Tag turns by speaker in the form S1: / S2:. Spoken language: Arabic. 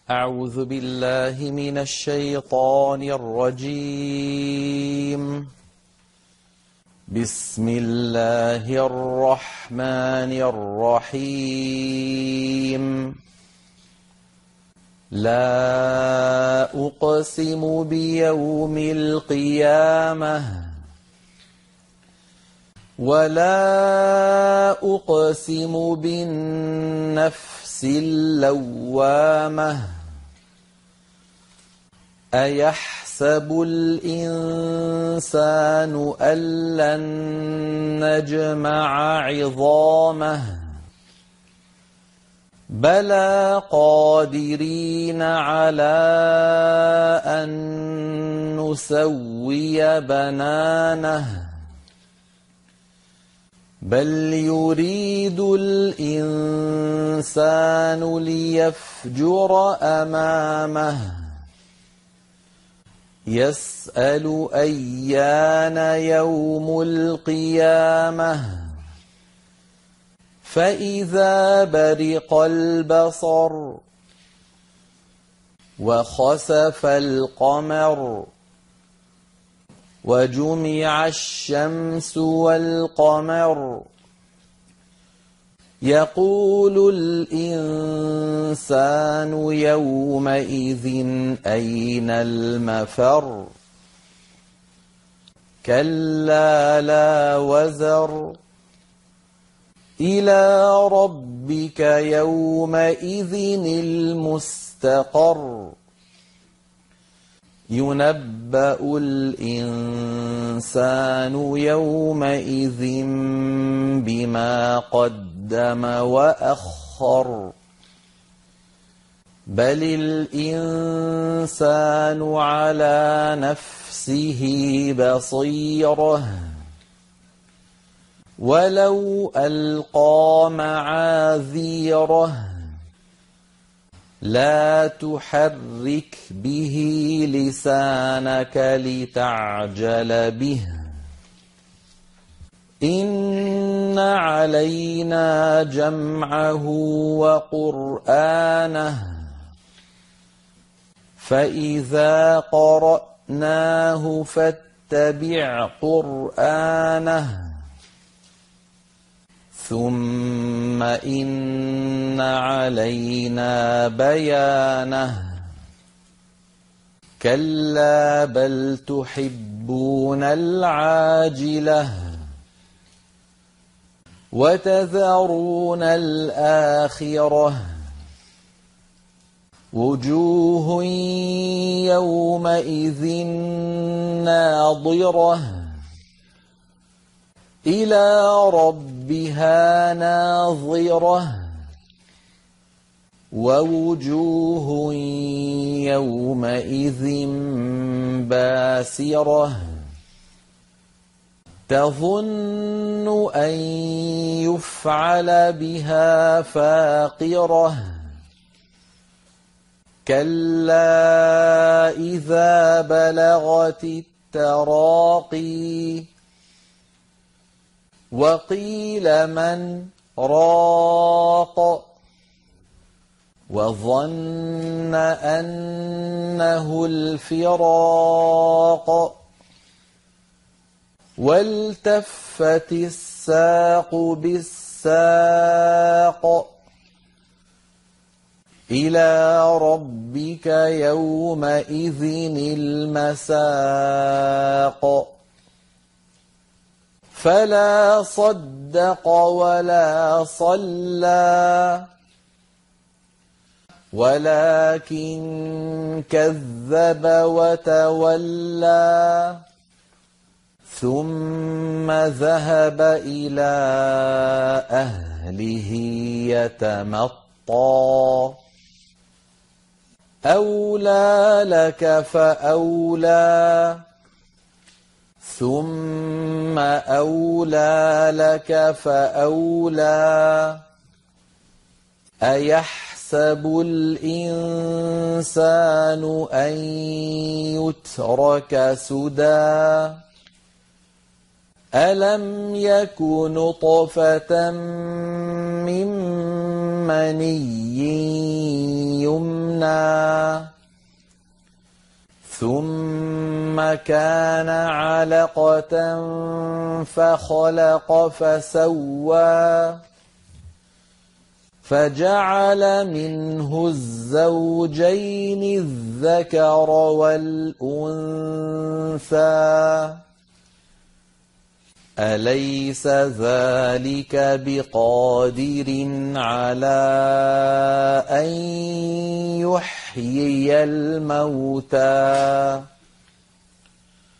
S1: أعوذ بالله من الشيطان الرجيم. بسم الله الرحمن الرحيم. لا أقسم بيوم القيامة ولا أقسم بالنفس اللوامة أيحسب الإنسان أن لن نجمع عظامه بلى قادرين على أن نسوي بنانه بل يريد الإنسان ليفجر أمامه يسأل أيان يوم القيامة فإذا برق البصر وخسف القمر وجمع الشمس والقمر يقول الإنسان يومئذ أين المفر كلا لا وزر إلى ربك يومئذ المستقر ينبأ الإنسان يومئذ بما قدم وأخر بل الإنسان على نفسه بصيرة ولو ألقى معاذيره لا تحرك به لسانك لتعجل به إن علينا جمعه وقرآنه فإذا قرأناه فاتبع قرآنه ثم إن علينا بيانه كلا بل تحبون العاجلة وتذرون الآخرة وجوه يومئذ ناضرة إلى ربها ناظرة ووجوه يومئذ باسرة تظن أن يفعل بها فاقرة كلا إذا بلغت التراقي وقيل من راق وظن أنه الفراق والتفت الساق بالساق إلى ربك يومئذ المساق فلا صدق ولا صلى ولكن كذب وتولى ثم ذهب إلى أهله يتمطى أولى لك فأولى ثم أولى لك فأولى أيحسب الإنسان أن يترك سدى ألم يك نطفة من مني يمنى ثم كان علقة فخلق فسوى فجعل منه الزوجين الذكر والأنثى أليس ذلك بقادر على أن يحيي الموتى